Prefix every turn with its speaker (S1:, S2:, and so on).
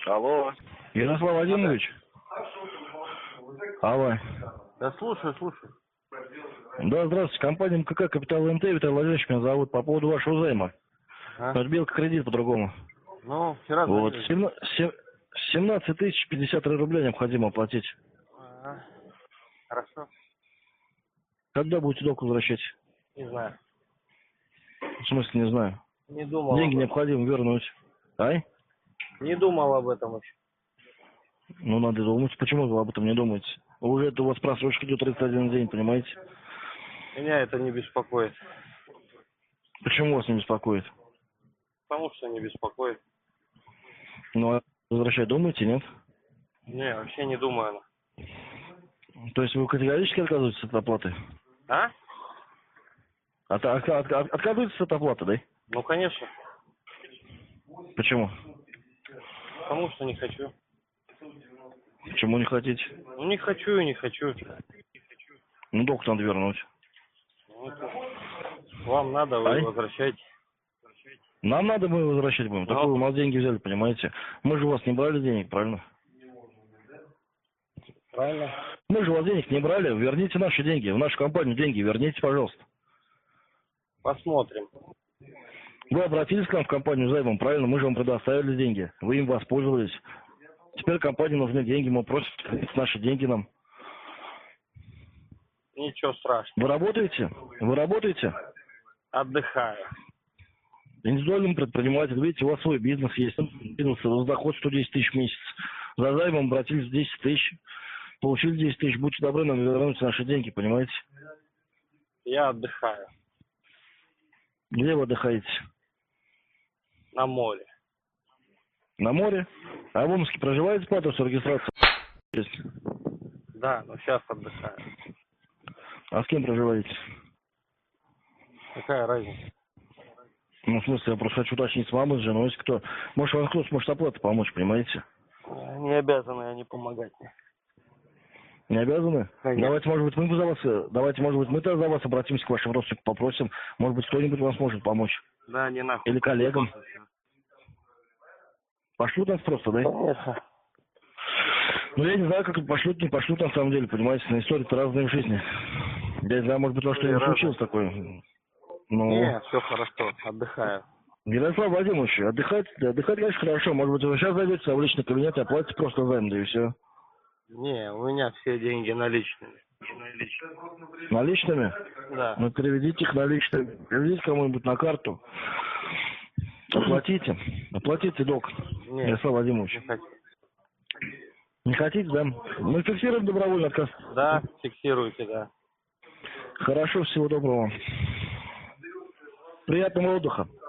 S1: Алло.
S2: Ярослав Владимирович? Алло.
S1: Да слушаю.
S2: Да, здравствуйте. Компания МКК «Капитал МТ», Виталий Владимирович меня зовут. По поводу вашего займа.
S1: А?
S2: Белка кредит по-другому.
S1: Ну, вчера
S2: Вот.
S1: звонили.
S2: 17 тысяч 53 рубля необходимо оплатить.
S1: Ага. Хорошо.
S2: Когда будете долг возвращать?
S1: Не знаю.
S2: В смысле, не знаю.
S1: Не думал
S2: Деньги
S1: об этом.
S2: необходимо вернуть. Ай?
S1: Не думал об этом еще.
S2: Ну, надо думать. Почему вы об этом не думаете? Уже это у вас просрочка идет 31 день, понимаете?
S1: Меня это не беспокоит.
S2: Почему вас не беспокоит?
S1: Потому что не беспокоит.
S2: Ну, а возвращать думаете, нет?
S1: Не, вообще не думаю.
S2: То есть вы категорически отказываетесь от оплаты?
S1: А?
S2: Отказываетесь от оплаты, да?
S1: Ну, конечно.
S2: Почему?
S1: Потому что не хочу.
S2: Почему не хотите?
S1: Ну, не хочу и не хочу.
S2: Ну, долг надо вернуть.
S1: Ну, это вам надо, вы
S2: Ай?
S1: возвращайте.
S2: Нам надо, мы возвращать будем. Так
S1: Ну.
S2: вы у нас деньги взяли, понимаете? Мы же у вас не брали денег, правильно?
S1: Правильно?
S2: Мы же у вас денег не брали. Верните наши деньги. В нашу компанию деньги верните, пожалуйста.
S1: Посмотрим.
S2: Вы обратились к нам в компанию займом, правильно? Мы же вам предоставили деньги. Вы им воспользовались. Теперь компании нужны деньги. Мы просим верните наши деньги нам.
S1: Ничего страшного.
S2: Вы работаете? Вы работаете?
S1: Отдыхаю.
S2: Индивидуальным предпринимателем, видите, у вас свой бизнес есть, бизнес, у вас доход 110 тысяч в месяц. За займом обратились 10 тысяч, получили 10 тысяч, будьте добры, нам вернуть наши деньги, понимаете?
S1: Я отдыхаю.
S2: Где вы отдыхаете?
S1: На море.
S2: На море? А в Омске проживаете по адресу регистрации?
S1: Да, но сейчас отдыхаю.
S2: А с кем проживаете?
S1: Какая разница?
S2: Ну, в смысле, я просто хочу уточнить с мамой, с женой, если кто. Может, вам кто сможет оплату помочь, понимаете?
S1: Не обязаны они помогать мне.
S2: Не обязаны?
S1: Конечно.
S2: Давайте, может быть, мы тогда за вас обратимся к вашим родственникам, попросим. Может быть, кто-нибудь вам сможет помочь.
S1: Да, не нахуй.
S2: Или коллегам. Пошлют нас просто, да?
S1: Конечно.
S2: Ну, я не знаю, как пошлют, не пошлют, на самом деле, понимаете, на истории-то разные в жизни. Я не знаю, может быть, у вас что-нибудь случилось такое. Ну,
S1: Нет, все хорошо, отдыхаю.
S2: Ярослав Владимирович, отдыхать, конечно, хорошо. Может быть, вы сейчас зайдете в личный кабинет и оплатите просто займ, да и все.
S1: Не, у меня все деньги наличными.
S2: Наличными?
S1: Да.
S2: Ну, переведите их наличными. Переведите кому-нибудь на карту. Оплатите долг,
S1: Нет,
S2: Ярослав Владимирович.
S1: не хочу.
S2: Не хотите, да? Мы фиксируем добровольный отказ.
S1: Да, фиксируйте, да.
S2: Хорошо, всего доброго. Приятного отдыха.